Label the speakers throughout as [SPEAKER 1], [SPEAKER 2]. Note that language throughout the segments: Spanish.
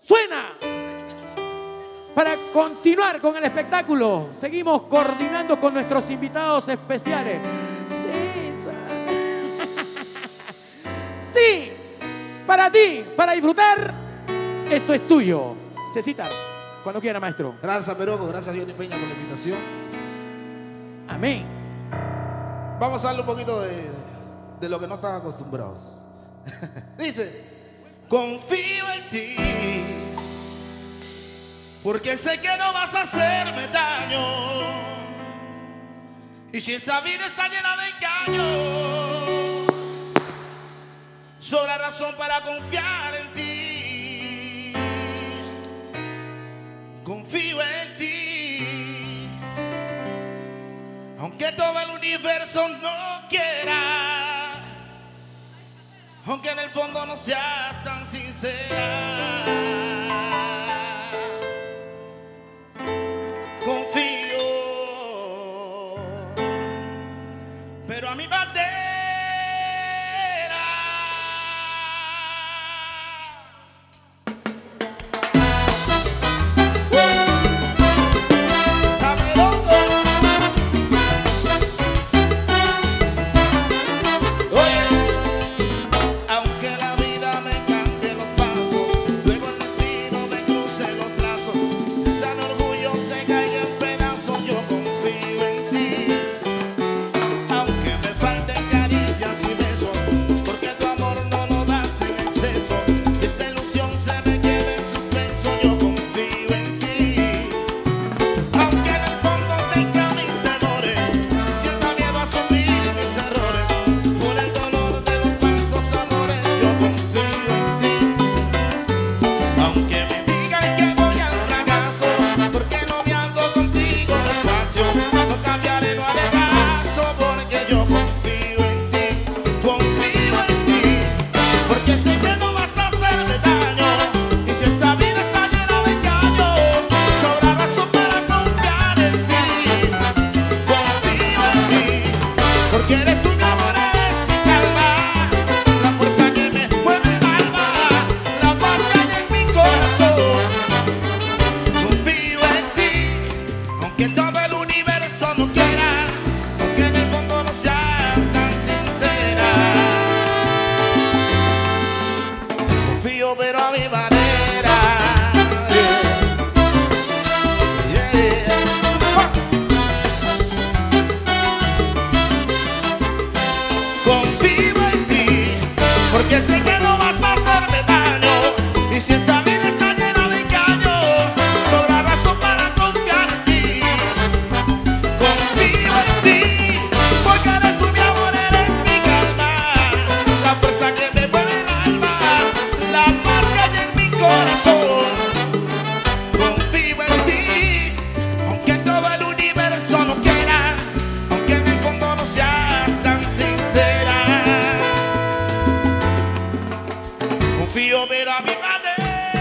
[SPEAKER 1] Suena. Para continuar con el espectáculo, seguimos coordinando con nuestros invitados especiales. César. Sí, para ti, para disfrutar, esto es tuyo. Cecita, cuando quiera, maestro.
[SPEAKER 2] Gracias, Peroco. Gracias, Johnny Peña, por la invitación.
[SPEAKER 1] Amén.
[SPEAKER 2] Vamos a darle un poquito de lo que no están acostumbrados. Dice: confío en ti, porque sé que no vas a hacerme daño. Y si esta vida está llena de engaño, sobra razón para confiar en ti. Confío en ti, aunque todo el universo no quiera, aunque en el fondo no seas tan sincera. Confío, pero a mi manera. Pero a mi manera. Confío en ti, porque sé que no vas a hacerme daño. Y si esta vida está llena de engaño, sobra razón para confiar en ti. Confío en ti, porque eres tú mi amor, eres mi calma, la fuerza que me mueve el alma, la marca en mi corazón. Confío en ti, aunque todo el universo no quiera, aunque en el fondo no seas tan sincera. Confío, pero a mi manera.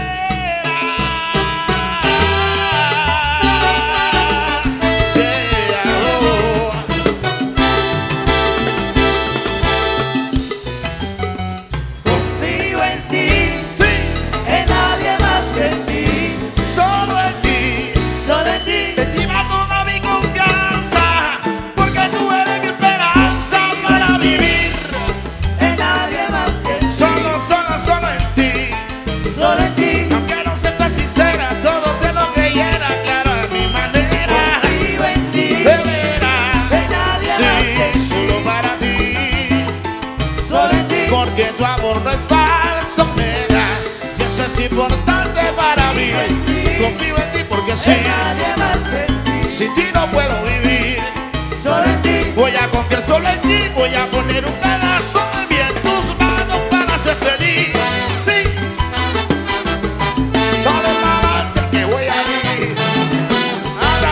[SPEAKER 3] Confío en ti, en nadie más que en ti,
[SPEAKER 2] Solo en ti,
[SPEAKER 3] solo en ti.
[SPEAKER 2] de ti va toda mi confianza, porque tú eres mi esperanza para vivir.
[SPEAKER 3] En nadie más que en ti,
[SPEAKER 2] Solo en ti.
[SPEAKER 3] solo en ti.
[SPEAKER 2] Aunque no seas tan sincera, todo te lo creyera, claro, a mi manera.
[SPEAKER 3] Confío en ti,
[SPEAKER 2] De veras,
[SPEAKER 3] en nadie más que en
[SPEAKER 2] sí, solo
[SPEAKER 3] ti,
[SPEAKER 2] para ti.
[SPEAKER 3] solo en ti.
[SPEAKER 2] Porque tu amor no es falso, nena, y eso es importante para mí. Confío en ti porque sí,
[SPEAKER 3] En nadie más que en ti,
[SPEAKER 2] sin ti no puedo vivir.
[SPEAKER 3] solo en ti.
[SPEAKER 2] Voy a confiar solo en ti, voy a poner un pedazo de mí en tus manos para ser feliz. Sí, dale para adelante que voy a vivir. Ahora,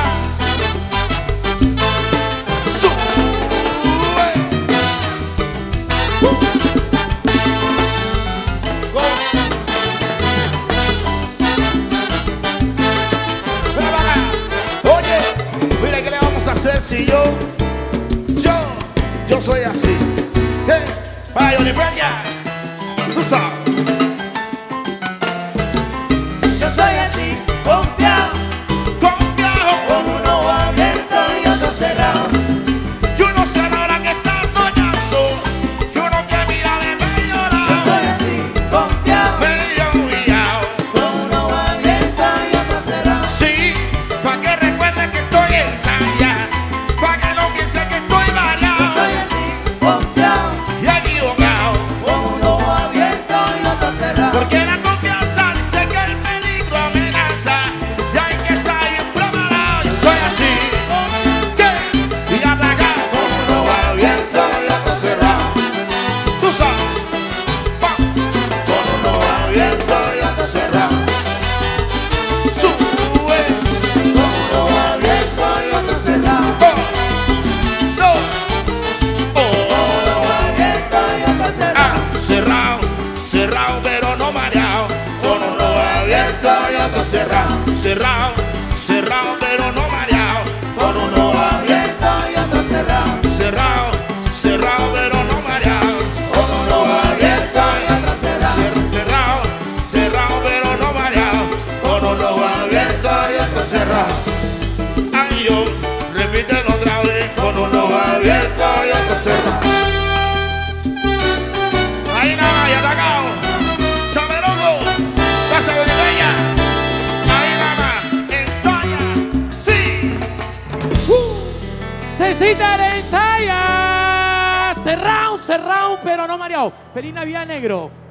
[SPEAKER 2] sube. Go. Ven para acá. Oye, mira qué le vamos a hacer si yo soy así. Vaya, Johnny Peña, tú sabes.
[SPEAKER 3] otro cerrado.
[SPEAKER 2] Cerrado, cerrado, pero no mareado.
[SPEAKER 3] Con uno abierto y otro cerrado.
[SPEAKER 2] Cerrado, cerrado, pero no mareado.
[SPEAKER 3] Con uno abierto y otro cerrado.
[SPEAKER 2] Cerrado, cerrado, pero no mareado.
[SPEAKER 3] Con uno abierto y otro cerrado.
[SPEAKER 2] Ay, yo, repítelo otra vez.
[SPEAKER 3] Con uno abierto y otro cerrado.
[SPEAKER 2] Ahí nada más, y atacado. Saberongo, casa boliviana. Ahí nada más, en talla, sí.
[SPEAKER 1] Cecita Arentaya. Cerrado, cerrado, pero no mareado. Feliz Navidad, negro.